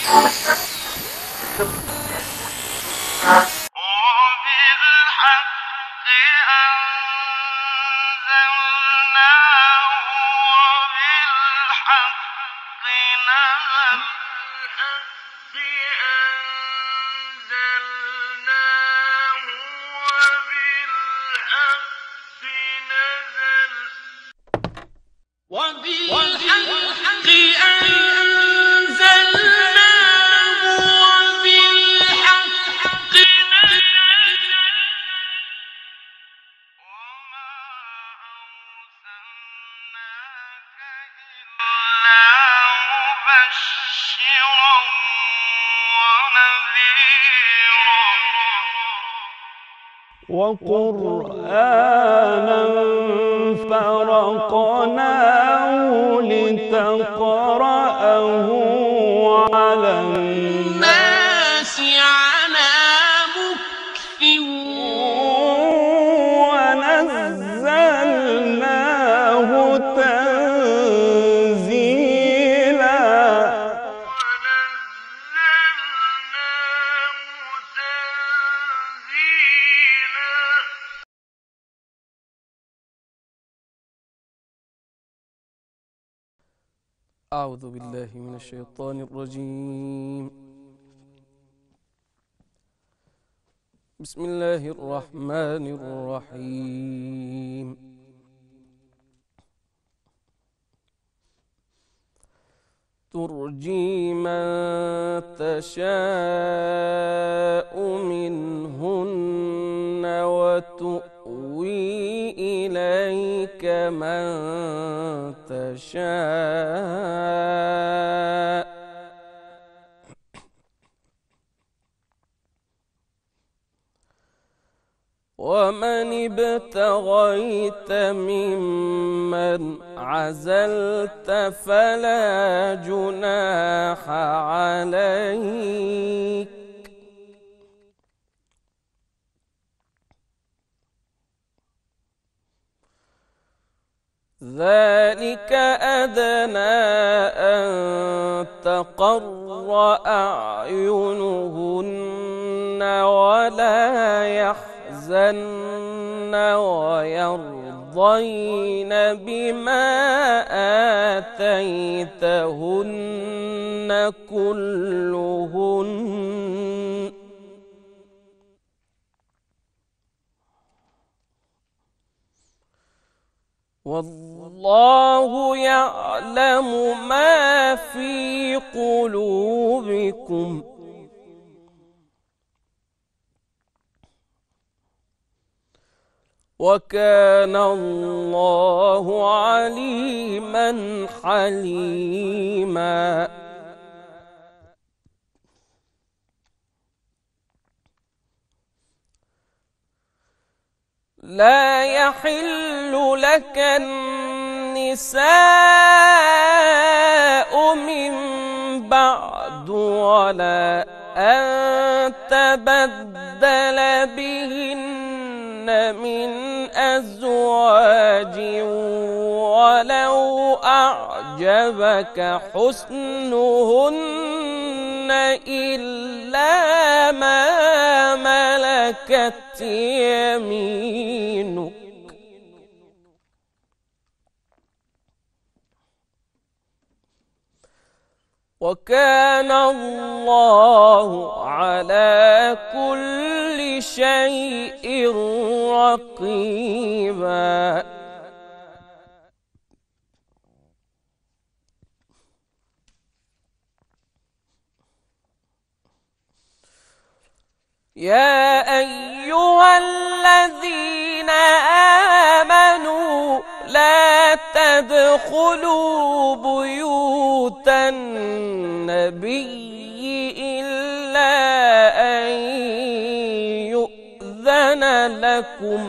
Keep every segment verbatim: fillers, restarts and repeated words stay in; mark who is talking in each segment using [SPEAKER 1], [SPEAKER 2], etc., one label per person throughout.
[SPEAKER 1] وقرآنا فرقناه لتقرأه على الناس على مكث ونزلناه تنزيلا
[SPEAKER 2] أعوذ بالله من الشيطان الرجيم. بسم الله الرحمن الرحيم. ترجي من تشاء منهن وتؤوي إليك من تشاء ومن ابتغيت ممن عزلت فلا جناح عليك ذلك أدنى أن تقر أعينهن ولا يحزن ويرضين بما آتيتهن كلهن والله يعلم ما في قلوبكم وكان الله عليما حليما. لا يحل لك النساء من بعد ولا أن تبدل بهن من أزواج ولو أعجبك حسنهن إلا ما ملكت يمينك وكان الله على كل شيء رقيبا. يا أيها الذين آمنوا لا تدخلوا بيوت النبي إلا أن يؤذن لكم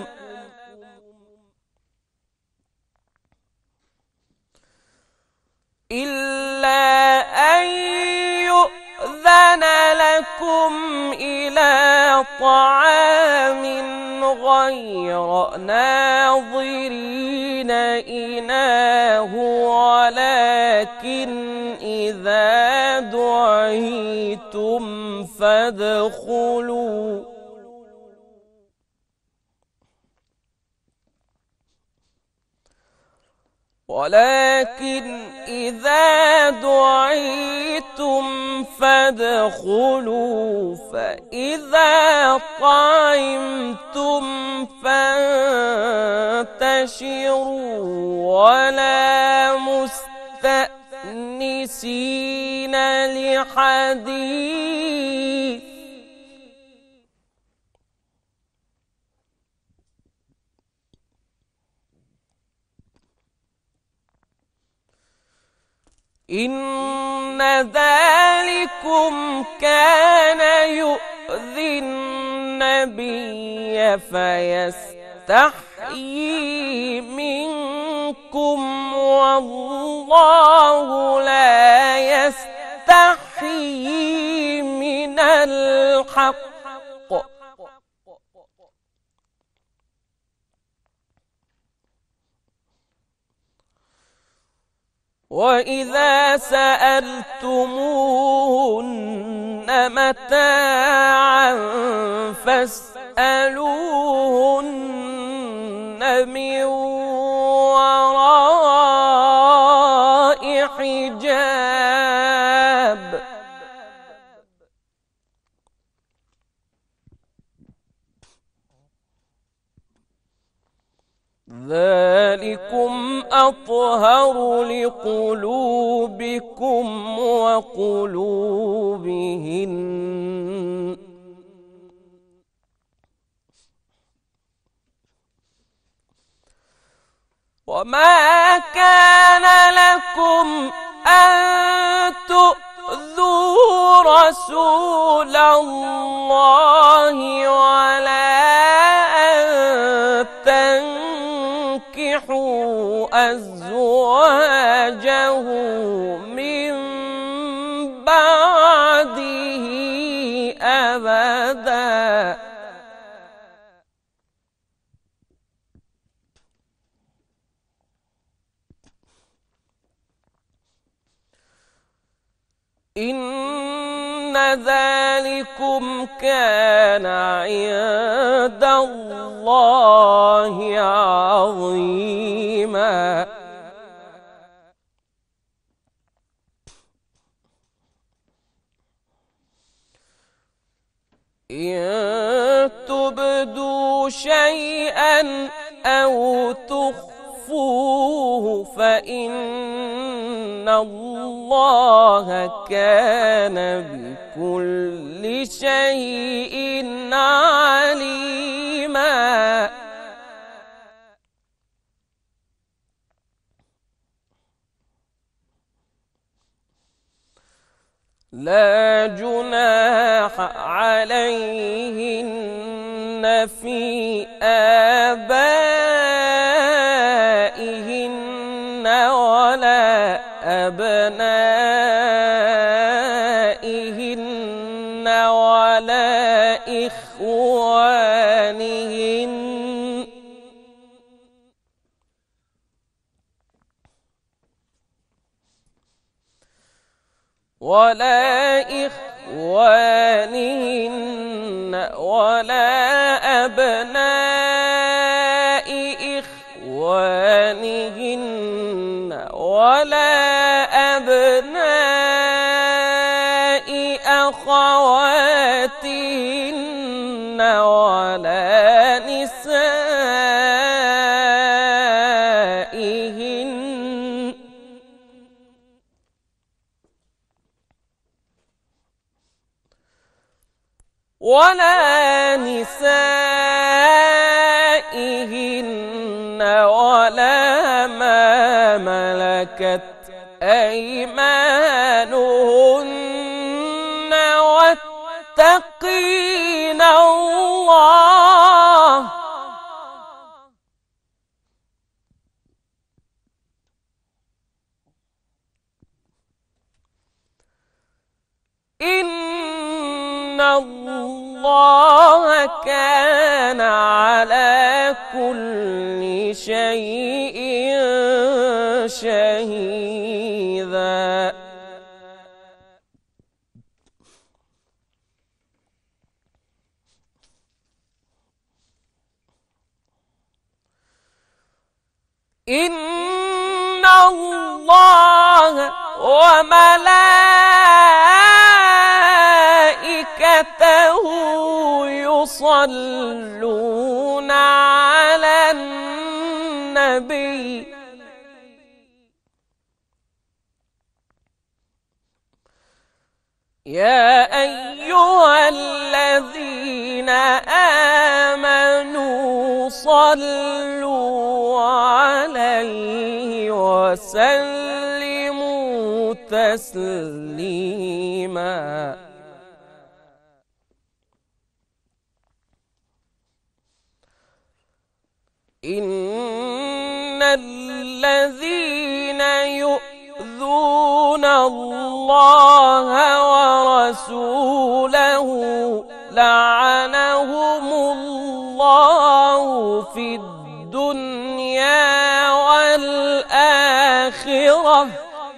[SPEAKER 2] إلا أن يؤذن لكم إلى طعام غير ناظرين إناه ولكن إذا دعيتم فادخلوا ولكن إذا دعيتم فادخلوا فإذا طعمتم فانتشروا ولا مستأنسين لحديث إن ذلكم كان يؤذي النبي فيستحيي منكم والله لا يستحيي من الحق وإذا سألتموهن متاعا فاسألوهن من وراء حجاب ذلكم أطهر لقلوبكم وقلوبهن وما كان لكم أن تؤذوا رسول الله ولا أن تنكحوا أزواجه من بعده أبدا إن ذلكم كان عند الله عظيما إن تبدوا شيئا أو تخفوه فإن الله كان بكل شيء عليما لا جناح عليهن في آبائهن ولا أبنائهن ولا إخوانهن ولا إخوانهن ولا أبناء إخوانهن ولا أبناء أخواتهن ولا نسائهن ولا نسائهن ولا ما ملكت أيمانهن واتقين الله إن الله كان على كل شيء شهيدا
[SPEAKER 3] إن الله وملائكته يصلون على النبي يا أيها الذين آمنوا صلوا عليه وسلموا تسليما إن الذين يؤذون الله ورسوله لعنهم الله في الدنيا والآخرة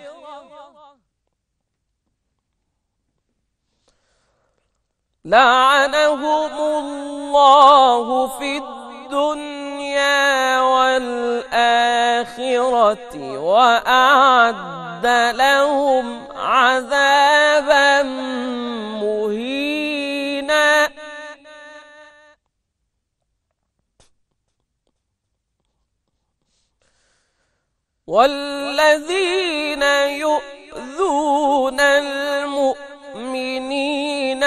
[SPEAKER 3] لعنهم الله في الدنيا والآخرة وأعد لهم عذابا مهينا والذين يؤذون المؤمنين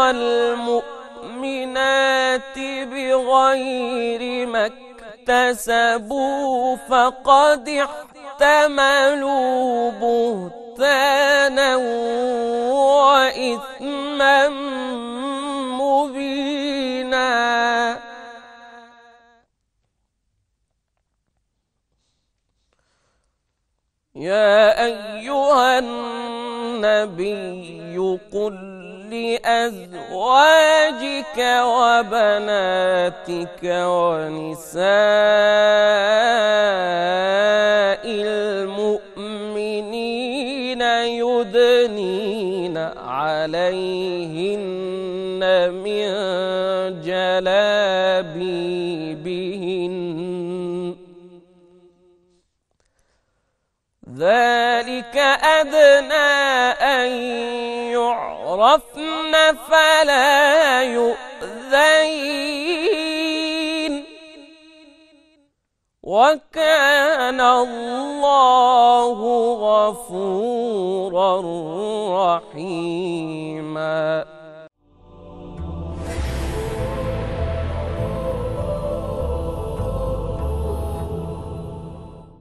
[SPEAKER 3] والمؤمنات بغير ما اكتسبوا فقد احتملوا بهتانا وإثما مبينا يا أيها النبي قل لأزواجك وبناتك ونساء المؤمنين يدنين عليهن من جلابيبهن ذلك أدنى أن يعرفن فلا يؤذين وكان الله غفورا رحيما